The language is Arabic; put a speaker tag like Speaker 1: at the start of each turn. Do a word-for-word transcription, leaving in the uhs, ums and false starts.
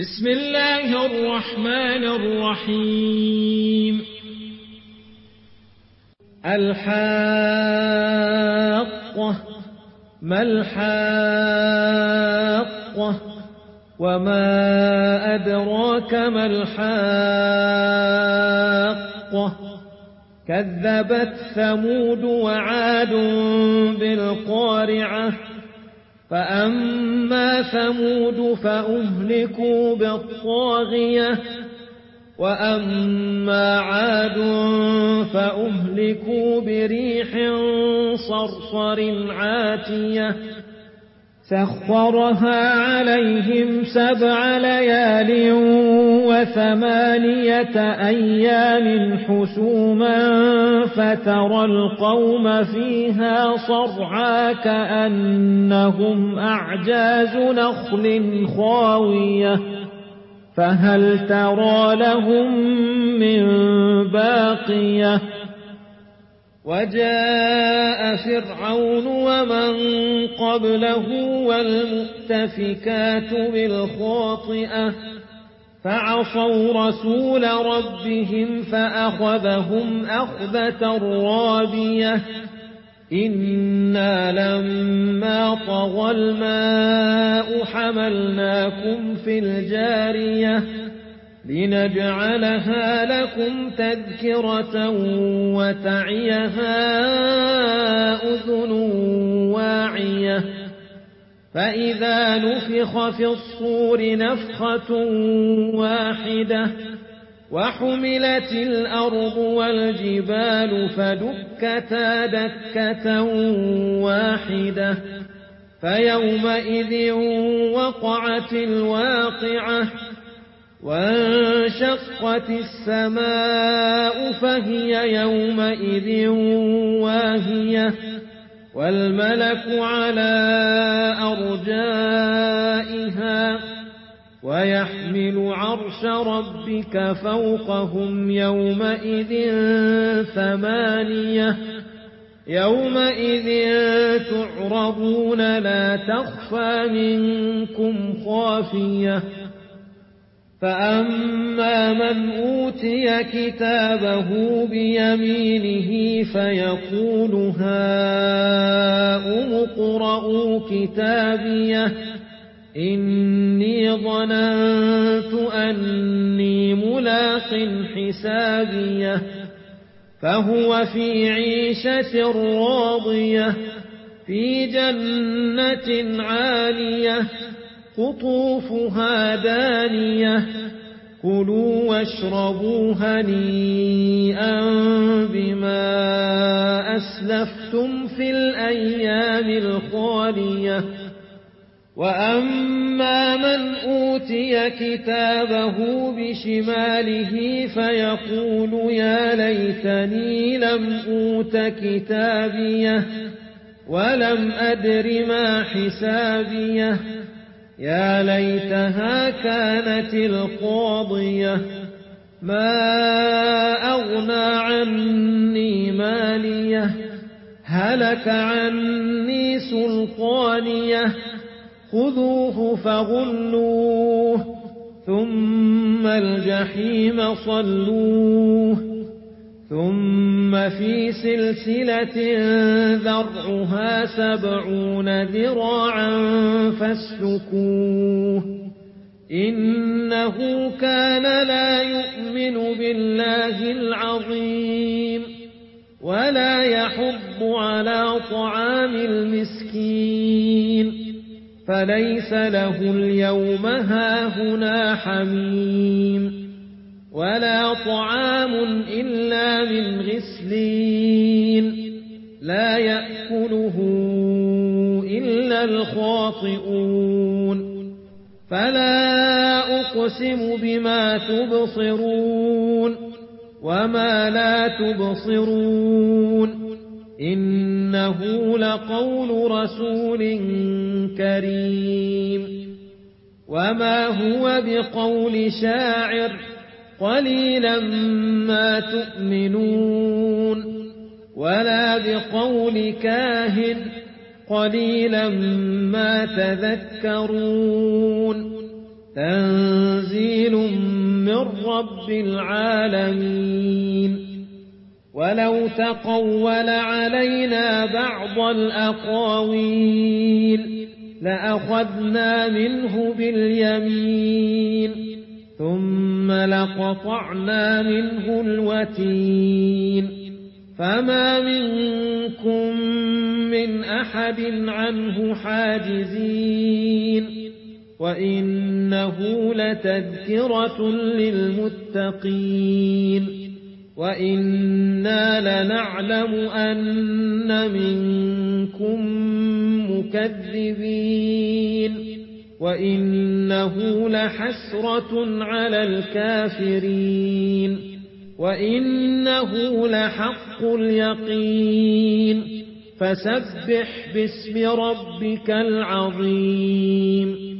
Speaker 1: بسم الله الرحمن الرحيم. الحاقة ما الحاقة وما أدراك ما الحاقة كذبت ثمود وعاد بالقارعة فأما ثمود فأهلكوا بالطاغية وأما عاد فأهلكوا بريح صرصر عاتية سخرها عليهم سبع ليال وثمانية أيام حسوما فترى القوم فيها صرعا كأنهم أعجاز نخل خاوية فهل ترى لهم من باقية وجاء فرعون ومن قبله والمؤتفكات بالخاطئة فعصوا رسول ربهم فأخذهم أخذة رابية إنا لما طغى الماء حملناكم في الجارية لنجعلها لكم تذكرة وتعيها أذن واعية فإذا نفخ في الصور نفخة واحدة وحملت الأرض والجبال فدكتا دكة واحدة فيومئذ وقعت الواقعة وانشقت السماء فهي يومئذ واهية والملك على أرجائها ويحمل عرش ربك فوقهم يومئذ ثمانية يومئذ تعرضون لا تخفى منكم خافية فأما من أوتي كتابه بيمينه فيقول هاؤم اقرءوا كتابيه إني ظننت أني ملاق حسابيه فهو في عيشة راضية في جنة عالية قطوفها دانية كلوا واشربوا هنيئا بما أسلفتم في الأيام الخالية وأما من أوتي كتابه بشماله فيقول يا ليتني لم أوت كتابيه ولم أدر ما حسابيه يا ليتها كانت القاضية ما أغنى عني ماليه هلك عني سلطانيه خذوه فغلوه ثم الجحيم صلوه ثم في سلسلة ذرعها سبعون ذراعا فاسلكوه إنه كان لا يؤمن بالله العظيم ولا يحض على طعام المسكين فليس له اليوم هاهنا حميم ولا طعام إلا من غسلين لا يأكله إلا الخاطئون فلا أقسم بما تبصرون وما لا تبصرون إنه لقول رسول كريم وما هو بقول شاعر قليلا ما تؤمنون ولا بقول كاهن قليلا ما تذكرون. تنزيل من رب العالمين ولو تقول علينا بعض الأقاويل لأخذنا منه باليمين ثم لقطعنا منه الوتين فما منكم من أحد عنه حاجزين وإنه لتذكرة للمتقين وإنا لنعلم أن منكم مكذبين وإنه لحسرة على الكافرين وإنه لحق اليقين فسبح باسم ربك العظيم